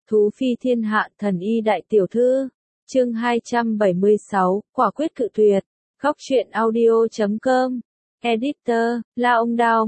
Thú phi thiên hạ thần y đại tiểu thư. Chương 276, quả quyết cự tuyệt. Góc truyện audio.com. Editor, La Ông Đao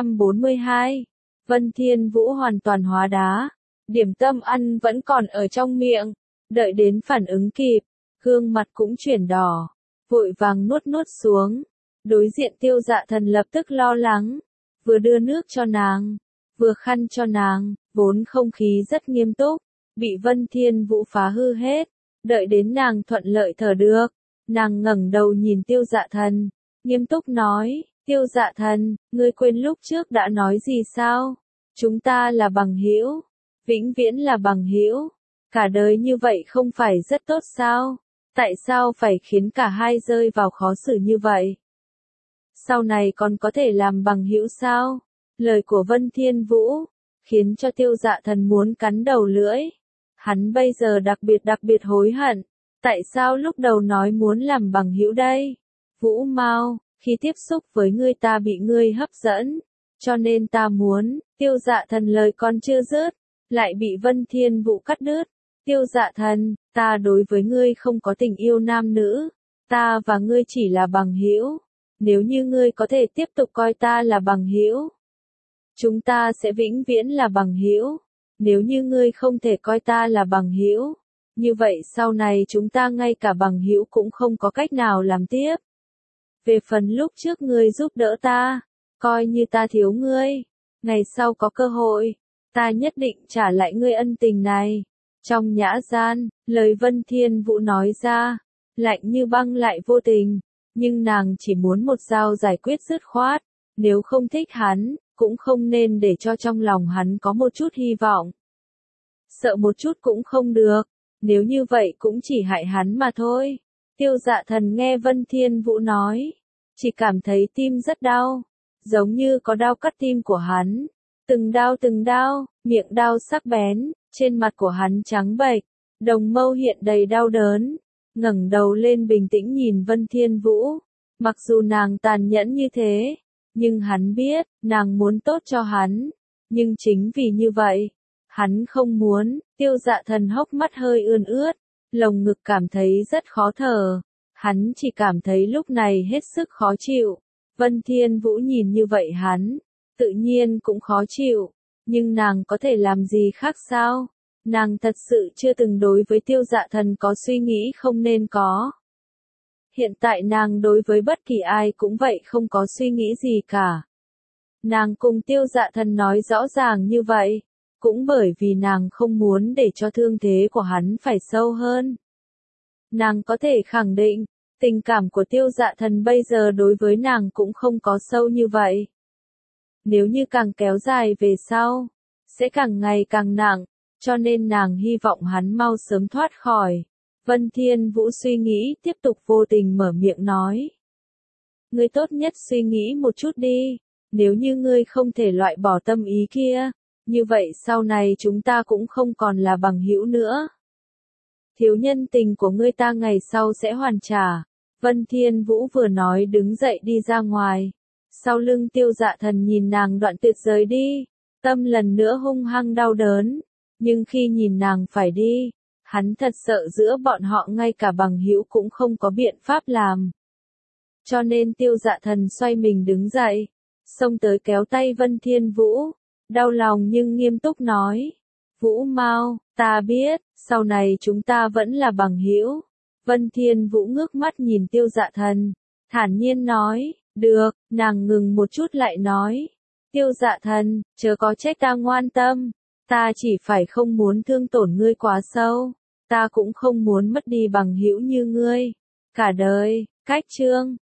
142. Vân Thiên Vũ hoàn toàn hóa đá. Điểm tâm ăn vẫn còn ở trong miệng. Đợi đến phản ứng kịp, gương mặt cũng chuyển đỏ. Vội vàng nuốt xuống. Đối diện Tiêu Dạ Thần lập tức lo lắng. Vừa đưa nước cho nàng, vừa khăn cho nàng, vốn không khí rất nghiêm túc. Bị Vân Thiên Vũ phá hư hết. Đợi đến nàng thuận lợi thở được, nàng ngẩng đầu nhìn Tiêu Dạ Thần, nghiêm túc nói, Tiêu Dạ Thần, ngươi quên lúc trước đã nói gì sao? Chúng ta là bằng hữu, vĩnh viễn là bằng hữu, cả đời như vậy không phải rất tốt sao? Tại sao phải khiến cả hai rơi vào khó xử như vậy? Sau này còn có thể làm bằng hữu sao? Lời của Vân Thiên Vũ khiến cho Tiêu Dạ Thần muốn cắn đầu lưỡi. Hắn bây giờ đặc biệt hối hận. Tại sao lúc đầu nói muốn làm bằng hữu đây? Vũ Mao, khi tiếp xúc với ngươi ta bị ngươi hấp dẫn. Cho nên ta muốn, Tiêu Dạ Thần lời còn chưa dứt, lại bị Vân Thiên Vũ cắt đứt. Tiêu Dạ Thần, ta đối với ngươi không có tình yêu nam nữ. Ta và ngươi chỉ là bằng hữu. Nếu như ngươi có thể tiếp tục coi ta là bằng hữu, chúng ta sẽ vĩnh viễn là bằng hữu. Nếu như ngươi không thể coi ta là bằng hữu, như vậy sau này chúng ta ngay cả bằng hữu cũng không có cách nào làm tiếp. Về phần lúc trước ngươi giúp đỡ ta, coi như ta thiếu ngươi, ngày sau có cơ hội, ta nhất định trả lại ngươi ân tình này. Trong nhã gian, lời Vân Thiên Vũ nói ra, lạnh như băng lại vô tình, nhưng nàng chỉ muốn một dao giải quyết dứt khoát, nếu không thích hắn, cũng không nên để cho trong lòng hắn có một chút hy vọng. Sợ một chút cũng không được, nếu như vậy cũng chỉ hại hắn mà thôi. Tiêu Dạ Thần nghe Vân Thiên Vũ nói, chỉ cảm thấy tim rất đau, giống như có đao cắt tim của hắn. Từng đao, miệng đao sắc bén, trên mặt của hắn trắng bệch, đồng mâu hiện đầy đau đớn, ngẩng đầu lên bình tĩnh nhìn Vân Thiên Vũ. Mặc dù nàng tàn nhẫn như thế, nhưng hắn biết, nàng muốn tốt cho hắn, nhưng chính vì như vậy, hắn không muốn. Tiêu Dạ Thần hốc mắt hơi ươn ướt, lồng ngực cảm thấy rất khó thở, hắn chỉ cảm thấy lúc này hết sức khó chịu. Vân Thiên Vũ nhìn như vậy hắn, tự nhiên cũng khó chịu, nhưng nàng có thể làm gì khác sao? Nàng thật sự chưa từng đối với Tiêu Dạ Thần có suy nghĩ không nên có. Hiện tại nàng đối với bất kỳ ai cũng vậy không có suy nghĩ gì cả. Nàng cùng Tiêu Dạ Thần nói rõ ràng như vậy, cũng bởi vì nàng không muốn để cho thương thế của hắn phải sâu hơn. Nàng có thể khẳng định, tình cảm của Tiêu Dạ Thần bây giờ đối với nàng cũng không có sâu như vậy. Nếu như càng kéo dài về sau, sẽ càng ngày càng nặng, cho nên nàng hy vọng hắn mau sớm thoát khỏi. Vân Thiên Vũ suy nghĩ tiếp tục vô tình mở miệng nói. Ngươi tốt nhất suy nghĩ một chút đi, nếu như ngươi không thể loại bỏ tâm ý kia, như vậy sau này chúng ta cũng không còn là bằng hữu nữa. Thiếu nhân tình của ngươi ta ngày sau sẽ hoàn trả. Vân Thiên Vũ vừa nói đứng dậy đi ra ngoài. Sau lưng Tiêu Dạ Thần nhìn nàng đoạn tuyệt rời đi, tâm lần nữa hung hăng đau đớn, nhưng khi nhìn nàng phải đi, hắn thật sợ giữa bọn họ ngay cả bằng hữu cũng không có biện pháp làm. Cho nên Tiêu Dạ Thần xoay mình đứng dậy, xông tới kéo tay Vân Thiên Vũ, đau lòng nhưng nghiêm túc nói. Vũ Mao, ta biết, sau này chúng ta vẫn là bằng hữu. Vân Thiên Vũ ngước mắt nhìn Tiêu Dạ Thần, thản nhiên nói, được. Nàng ngừng một chút lại nói, Tiêu Dạ Thần, chớ có trách ta ngoan tâm, ta chỉ phải không muốn thương tổn ngươi quá sâu, ta cũng không muốn mất đi bằng hữu như ngươi, cả đời. Cách chương